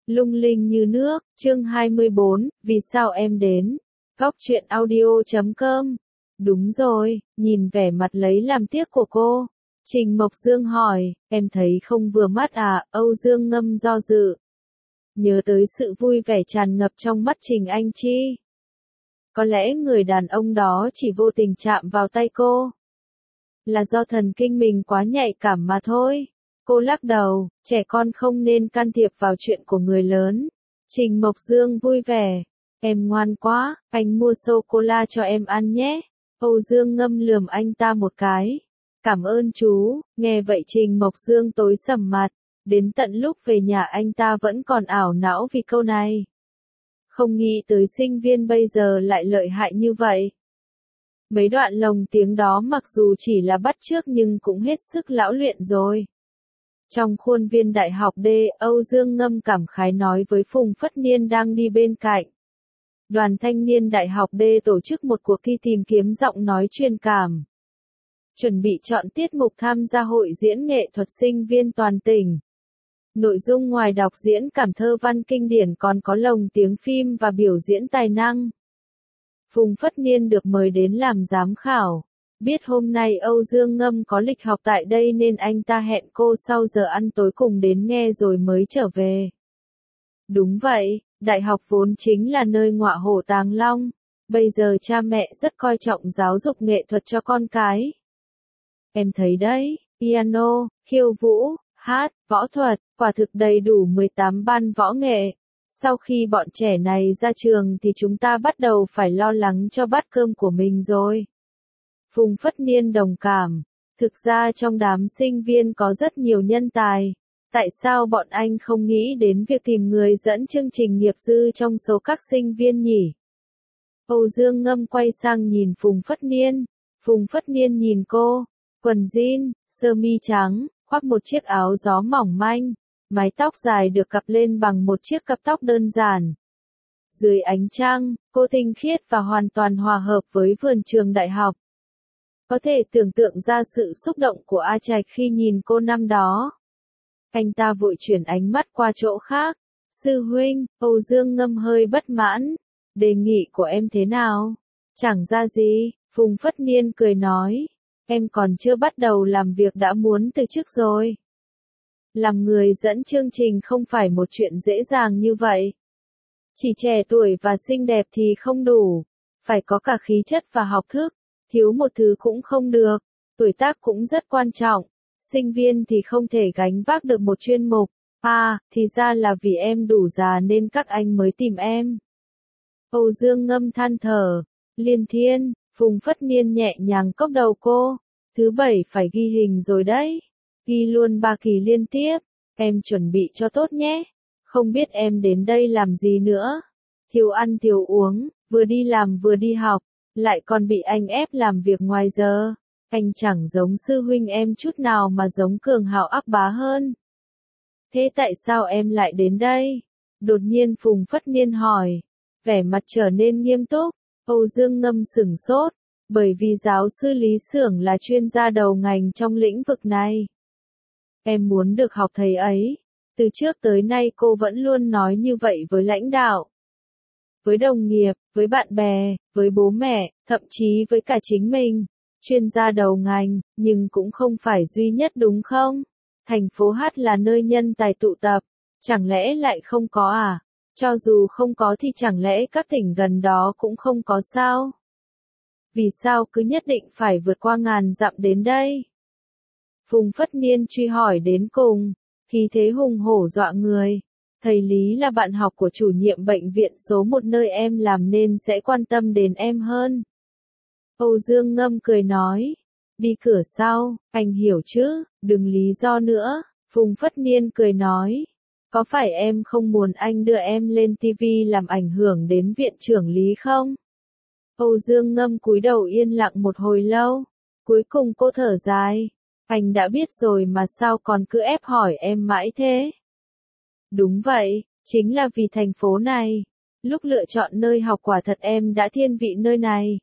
Lung linh như nước, chương 24, vì sao em đến? Góc truyện audio.com. Đúng rồi, nhìn vẻ mặt lấy làm tiếc của cô. Trình Mộc Dương hỏi, em thấy không vừa mắt à? Âu Dương Ngâm do dự. Nhớ tới sự vui vẻ tràn ngập trong mắt Trình Anh Chi. Có lẽ người đàn ông đó chỉ vô tình chạm vào tay cô. Là do thần kinh mình quá nhạy cảm mà thôi. Cô lắc đầu, trẻ con không nên can thiệp vào chuyện của người lớn. Trình Mộc Dương vui vẻ. Em ngoan quá, anh mua sô-cô-la cho em ăn nhé. Âu Dương Ngâm lườm anh ta một cái. Cảm ơn chú, nghe vậy Trình Mộc Dương tối sầm mặt. Đến tận lúc về nhà anh ta vẫn còn ảo não vì câu này. Không nghĩ tới sinh viên bây giờ lại lợi hại như vậy. Mấy đoạn lồng tiếng đó mặc dù chỉ là bắt chước nhưng cũng hết sức lão luyện rồi. Trong khuôn viên đại học D, Âu Dương Ngâm cảm khái nói với Phùng Phất Niên đang đi bên cạnh. Đoàn thanh niên đại học D tổ chức một cuộc thi tìm kiếm giọng nói truyền cảm. Chuẩn bị chọn tiết mục tham gia hội diễn nghệ thuật sinh viên toàn tỉnh. Nội dung ngoài đọc diễn cảm thơ văn kinh điển còn có lồng tiếng phim và biểu diễn tài năng. Phùng Phất Niên được mời đến làm giám khảo. Biết hôm nay Âu Dương Ngâm có lịch học tại đây nên anh ta hẹn cô sau giờ ăn tối cùng đến nghe rồi mới trở về. Đúng vậy, đại học vốn chính là nơi ngọa hổ tàng long. Bây giờ cha mẹ rất coi trọng giáo dục nghệ thuật cho con cái. Em thấy đấy, piano, khiêu vũ, hát, võ thuật, quả thực đầy đủ 18 ban võ nghệ. Sau khi bọn trẻ này ra trường thì chúng ta bắt đầu phải lo lắng cho bát cơm của mình rồi. Phùng Phất Niên đồng cảm. Thực ra trong đám sinh viên có rất nhiều nhân tài. Tại sao bọn anh không nghĩ đến việc tìm người dẫn chương trình nghiệp dư trong số các sinh viên nhỉ? Âu Dương Ngâm quay sang nhìn Phùng Phất Niên. Phùng Phất Niên nhìn cô. Quần jean, sơ mi trắng, khoác một chiếc áo gió mỏng manh. Mái tóc dài được cặp lên bằng một chiếc cặp tóc đơn giản. Dưới ánh trăng, cô tinh khiết và hoàn toàn hòa hợp với vườn trường đại học. Có thể tưởng tượng ra sự xúc động của A Trạch khi nhìn cô năm đó. Anh ta vội chuyển ánh mắt qua chỗ khác. Sư huynh, Âu Dương Ngâm hơi bất mãn. Đề nghị của em thế nào? Chẳng ra gì, Phùng Phất Niên cười nói. Em còn chưa bắt đầu làm việc đã muốn từ chức rồi. Làm người dẫn chương trình không phải một chuyện dễ dàng như vậy. Chỉ trẻ tuổi và xinh đẹp thì không đủ. Phải có cả khí chất và học thức. Thiếu một thứ cũng không được. Tuổi tác cũng rất quan trọng. Sinh viên thì không thể gánh vác được một chuyên mục. À, thì ra là vì em đủ già nên các anh mới tìm em. Âu Dương Ngâm than thở. Liên Thiên, Phùng Phất Niên nhẹ nhàng cốc đầu cô. Thứ bảy phải ghi hình rồi đấy. Ghi luôn 3 kỳ liên tiếp. Em chuẩn bị cho tốt nhé. Không biết em đến đây làm gì nữa. Thiếu ăn thiếu uống, vừa đi làm vừa đi học. Lại còn bị anh ép làm việc ngoài giờ. Anh chẳng giống sư huynh em chút nào mà giống cường hào ác bá hơn. Thế tại sao em lại đến đây? Đột nhiên Phùng Phất Niên hỏi. Vẻ mặt trở nên nghiêm túc. Âu Dương Ngâm sửng sốt. Bởi vì giáo sư Lý Xưởng là chuyên gia đầu ngành trong lĩnh vực này. Em muốn được học thầy ấy. Từ trước tới nay cô vẫn luôn nói như vậy với lãnh đạo. Với đồng nghiệp, với bạn bè, với bố mẹ, thậm chí với cả chính mình. Chuyên gia đầu ngành, nhưng cũng không phải duy nhất đúng không? Thành phố H là nơi nhân tài tụ tập. Chẳng lẽ lại không có à? Cho dù không có thì chẳng lẽ các tỉnh gần đó cũng không có sao? Vì sao cứ nhất định phải vượt qua ngàn dặm đến đây? Phùng Phất Niên truy hỏi đến cùng. Khí thế hùng hổ dọa người. Thầy Lý là bạn học của chủ nhiệm bệnh viện số 1 nơi em làm nên sẽ quan tâm đến em hơn. Âu Dương Ngâm cười nói. Đi cửa sau, anh hiểu chứ, đừng lý do nữa. Phùng Phất Niên cười nói. Có phải em không muốn anh đưa em lên TV làm ảnh hưởng đến viện trưởng Lý không? Âu Dương Ngâm cúi đầu yên lặng một hồi lâu. Cuối cùng cô thở dài. Anh đã biết rồi mà sao còn cứ ép hỏi em mãi thế? Đúng vậy, chính là vì thành phố này. Lúc lựa chọn nơi học quả thật em đã thiên vị nơi này.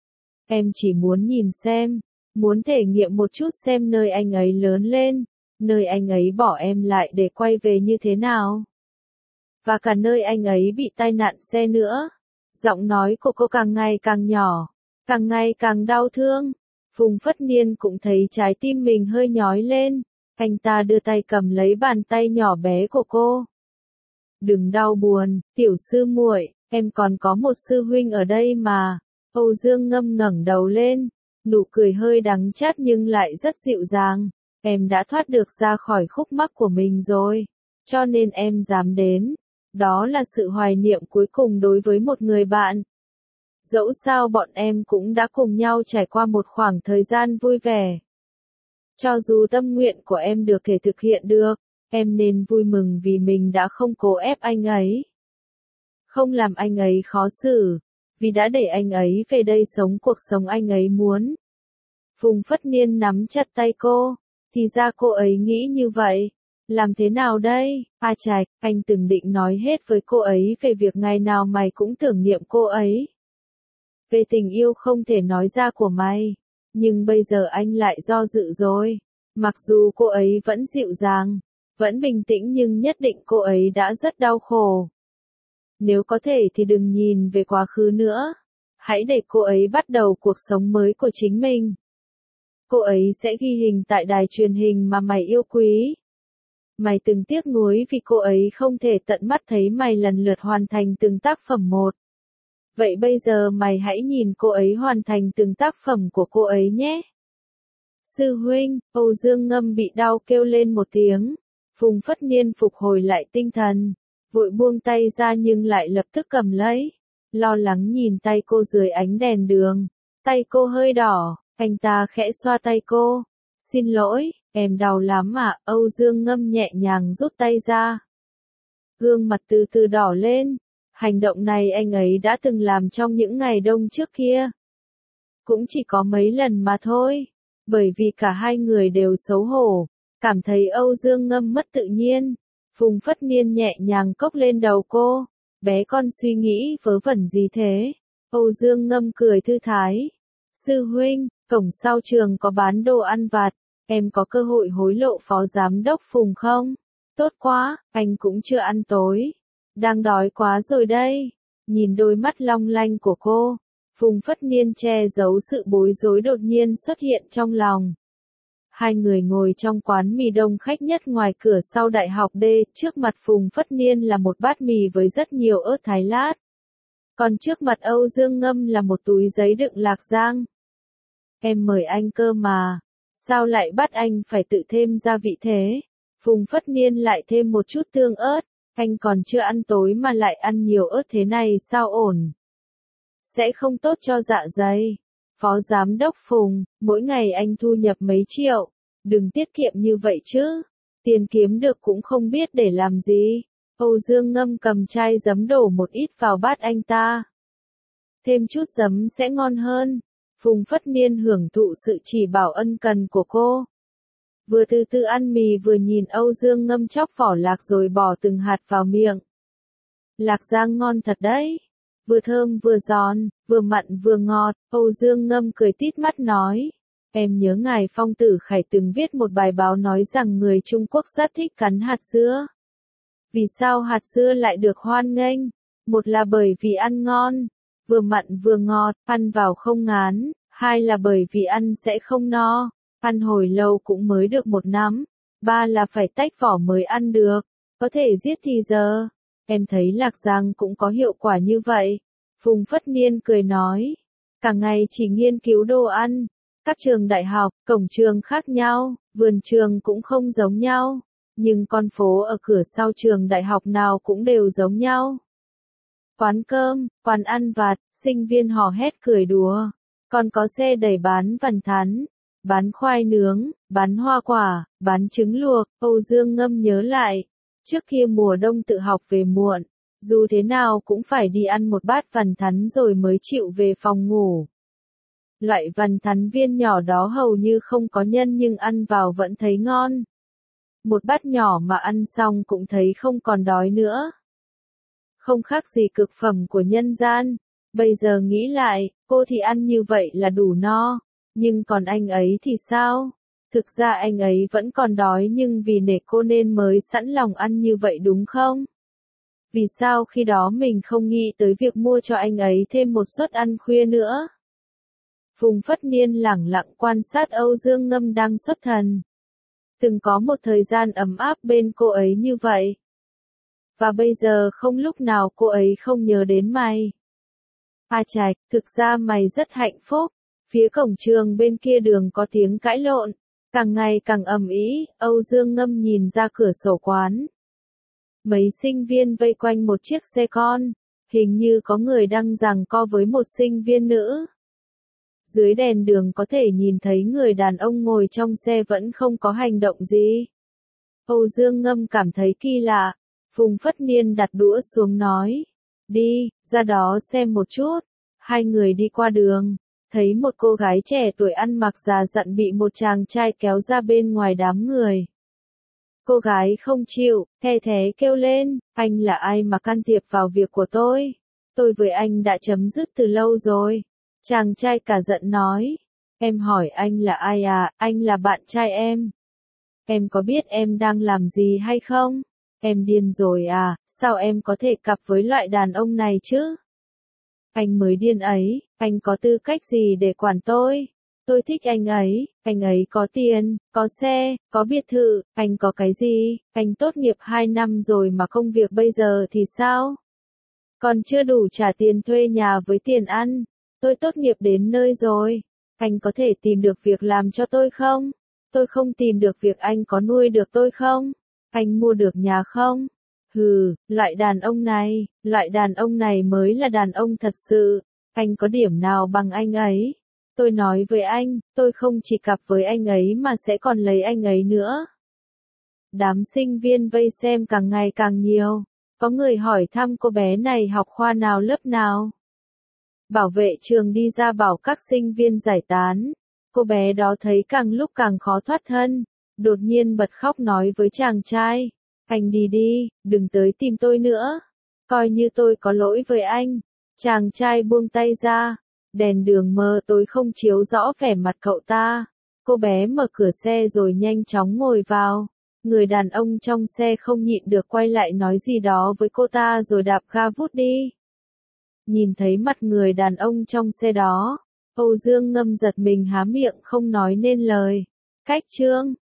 Em chỉ muốn nhìn xem, muốn thể nghiệm một chút xem nơi anh ấy lớn lên, nơi anh ấy bỏ em lại để quay về như thế nào. và cả nơi anh ấy bị tai nạn xe nữa. Giọng nói của cô càng ngày càng nhỏ, càng ngày càng đau thương. Phùng Phất Niên cũng thấy trái tim mình hơi nhói lên. Anh ta đưa tay cầm lấy bàn tay nhỏ bé của cô. Đừng đau buồn, tiểu sư muội, em còn có một sư huynh ở đây mà. Âu Dương Ngâm ngẩng đầu lên, nụ cười hơi đắng chát nhưng lại rất dịu dàng. Em đã thoát được ra khỏi khúc mắc của mình rồi, cho nên em dám đến. Đó là sự hoài niệm cuối cùng đối với một người bạn. Dẫu sao bọn em cũng đã cùng nhau trải qua một khoảng thời gian vui vẻ. Cho dù tâm nguyện của em được thể thực hiện được, em nên vui mừng vì mình đã không cố ép anh ấy. Không làm anh ấy khó xử, vì đã để anh ấy về đây sống cuộc sống anh ấy muốn. Phùng Phất Niên nắm chặt tay cô, thì ra cô ấy nghĩ như vậy. Làm thế nào đây? A Trạch, anh từng định nói hết với cô ấy về việc ngày nào mày cũng tưởng niệm cô ấy. Về tình yêu không thể nói ra của mày. Nhưng bây giờ anh lại do dự rồi. Mặc dù cô ấy vẫn dịu dàng, vẫn bình tĩnh nhưng nhất định cô ấy đã rất đau khổ. Nếu có thể thì đừng nhìn về quá khứ nữa. Hãy để cô ấy bắt đầu cuộc sống mới của chính mình. Cô ấy sẽ ghi hình tại đài truyền hình mà mày yêu quý. Mày từng tiếc nuối vì cô ấy không thể tận mắt thấy mày lần lượt hoàn thành từng tác phẩm một. Vậy bây giờ mày hãy nhìn cô ấy hoàn thành từng tác phẩm của cô ấy nhé. Sư huynh, Âu Dương Ngâm bị đau kêu lên một tiếng. Phùng Phất Niên phục hồi lại tinh thần, vội buông tay ra nhưng lại lập tức cầm lấy. Lo lắng nhìn tay cô dưới ánh đèn đường. Tay cô hơi đỏ, anh ta khẽ xoa tay cô. Xin lỗi, em đau lắm à? Âu Dương Ngâm nhẹ nhàng rút tay ra. Gương mặt từ từ đỏ lên. Hành động này anh ấy đã từng làm trong những ngày đông trước kia. Cũng chỉ có mấy lần mà thôi. Bởi vì cả hai người đều xấu hổ, cảm thấy Âu Dương Ngâm mất tự nhiên. Phùng Phất Niên nhẹ nhàng cốc lên đầu cô. Bé con suy nghĩ vớ vẩn gì thế? Âu Dương Ngâm cười thư thái. Sư huynh, cổng sau trường có bán đồ ăn vặt. Em có cơ hội hối lộ phó giám đốc Phùng không? Tốt quá, anh cũng chưa ăn tối. Đang đói quá rồi đây. Nhìn đôi mắt long lanh của cô, Phùng Phất Niên che giấu sự bối rối đột nhiên xuất hiện trong lòng. Hai người ngồi trong quán mì đông khách nhất ngoài cửa sau đại học D, trước mặt Phùng Phất Niên là một bát mì với rất nhiều ớt thái lát. Còn trước mặt Âu Dương Ngâm là một túi giấy đựng lạc giang. Em mời anh cơ mà. Sao lại bắt anh phải tự thêm gia vị thế? Phùng Phất Niên lại thêm một chút tương ớt. Anh còn chưa ăn tối mà lại ăn nhiều ớt thế này sao ổn? Sẽ không tốt cho dạ dày. Phó giám đốc Phùng, mỗi ngày anh thu nhập mấy triệu. Đừng tiết kiệm như vậy chứ. Tiền kiếm được cũng không biết để làm gì. Âu Dương Ngâm cầm chai giấm đổ một ít vào bát anh ta. Thêm chút giấm sẽ ngon hơn. Phùng Phất Niên hưởng thụ sự chỉ bảo ân cần của cô. Vừa từ từ ăn mì vừa nhìn Âu Dương Ngâm chóc vỏ lạc rồi bỏ từng hạt vào miệng. Lạc giang ngon thật đấy. Vừa thơm vừa giòn, vừa mặn vừa ngọt. Âu Dương Ngâm cười tít mắt nói. Em nhớ ngài Phong Tử Khải từng viết một bài báo nói rằng người Trung Quốc rất thích cắn hạt dưa. Vì sao hạt dưa lại được hoan nghênh? Một là bởi vì ăn ngon, vừa mặn vừa ngọt, ăn vào không ngán. Hai là bởi vì ăn sẽ không no, ăn hồi lâu cũng mới được một nắm. Ba là phải tách vỏ mới ăn được, có thể giết thì giờ. Em thấy lạc giang cũng có hiệu quả như vậy. Phùng Phất Niên cười nói. Cả ngày chỉ nghiên cứu đồ ăn. Các trường đại học, cổng trường khác nhau, vườn trường cũng không giống nhau. Nhưng con phố ở cửa sau trường đại học nào cũng đều giống nhau. Quán cơm, quán ăn vặt, sinh viên hò hét cười đùa. Còn có xe đẩy bán vằn thắn, bán khoai nướng, bán hoa quả, bán trứng luộc. Âu Dương Ngâm nhớ lại. Trước kia mùa đông tự học về muộn, dù thế nào cũng phải đi ăn một bát vằn thắn rồi mới chịu về phòng ngủ. Loại vằn thắn viên nhỏ đó hầu như không có nhân nhưng ăn vào vẫn thấy ngon. Một bát nhỏ mà ăn xong cũng thấy không còn đói nữa. Không khác gì cực phẩm của nhân gian. Bây giờ nghĩ lại, cô thì ăn như vậy là đủ no. Nhưng còn anh ấy thì sao? Thực ra anh ấy vẫn còn đói nhưng vì nể cô nên mới sẵn lòng ăn như vậy đúng không? Vì sao khi đó mình không nghĩ tới việc mua cho anh ấy thêm một suất ăn khuya nữa? Phùng Phất Niên lẳng lặng quan sát Âu Dương Ngâm đang xuất thần. Từng có một thời gian ấm áp bên cô ấy như vậy. Và bây giờ không lúc nào cô ấy không nhớ đến mày. A Trạch, thực ra mày rất hạnh phúc. Phía cổng trường bên kia đường có tiếng cãi lộn. Càng ngày càng ầm ĩ, Âu Dương Ngâm nhìn ra cửa sổ quán. Mấy sinh viên vây quanh một chiếc xe con. Hình như có người đang giằng co với một sinh viên nữ. Dưới đèn đường có thể nhìn thấy người đàn ông ngồi trong xe vẫn không có hành động gì. Âu Dương Ngâm cảm thấy kỳ lạ. Phùng Phất Niên đặt đũa xuống nói. Đi, ra đó xem một chút. Hai người đi qua đường. Thấy một cô gái trẻ tuổi ăn mặc già dặn bị một chàng trai kéo ra bên ngoài đám người. Cô gái không chịu, the thé kêu lên. Anh là ai mà can thiệp vào việc của tôi? Tôi với anh đã chấm dứt từ lâu rồi. Chàng trai cả giận nói. Em hỏi anh là ai à, anh là bạn trai em. Em có biết em đang làm gì hay không? Em điên rồi à, sao em có thể cặp với loại đàn ông này chứ? Anh mới điên ấy, anh có tư cách gì để quản tôi? Tôi thích anh ấy có tiền, có xe, có biệt thự, anh có cái gì? Anh tốt nghiệp 2 năm rồi mà công việc bây giờ thì sao? Còn chưa đủ trả tiền thuê nhà với tiền ăn. Tôi tốt nghiệp đến nơi rồi. Anh có thể tìm được việc làm cho tôi không? Tôi không tìm được việc anh có nuôi được tôi không? Anh mua được nhà không? Hừ, loại đàn ông này mới là đàn ông thật sự. Anh có điểm nào bằng anh ấy? Tôi nói với anh, tôi không chỉ cặp với anh ấy mà sẽ còn lấy anh ấy nữa. Đám sinh viên vây xem càng ngày càng nhiều. Có người hỏi thăm cô bé này học khoa nào lớp nào. Bảo vệ trường đi ra bảo các sinh viên giải tán. Cô bé đó thấy càng lúc càng khó thoát thân. Đột nhiên bật khóc nói với chàng trai. Anh đi đi, đừng tới tìm tôi nữa. Coi như tôi có lỗi với anh. Chàng trai buông tay ra. Đèn đường mờ tối không chiếu rõ vẻ mặt cậu ta. Cô bé mở cửa xe rồi nhanh chóng ngồi vào. Người đàn ông trong xe không nhịn được quay lại nói gì đó với cô ta rồi đạp ga vút đi. Nhìn thấy mặt người đàn ông trong xe đó, Âu Dương Ngâm giật mình há miệng không nói nên lời. Cách chương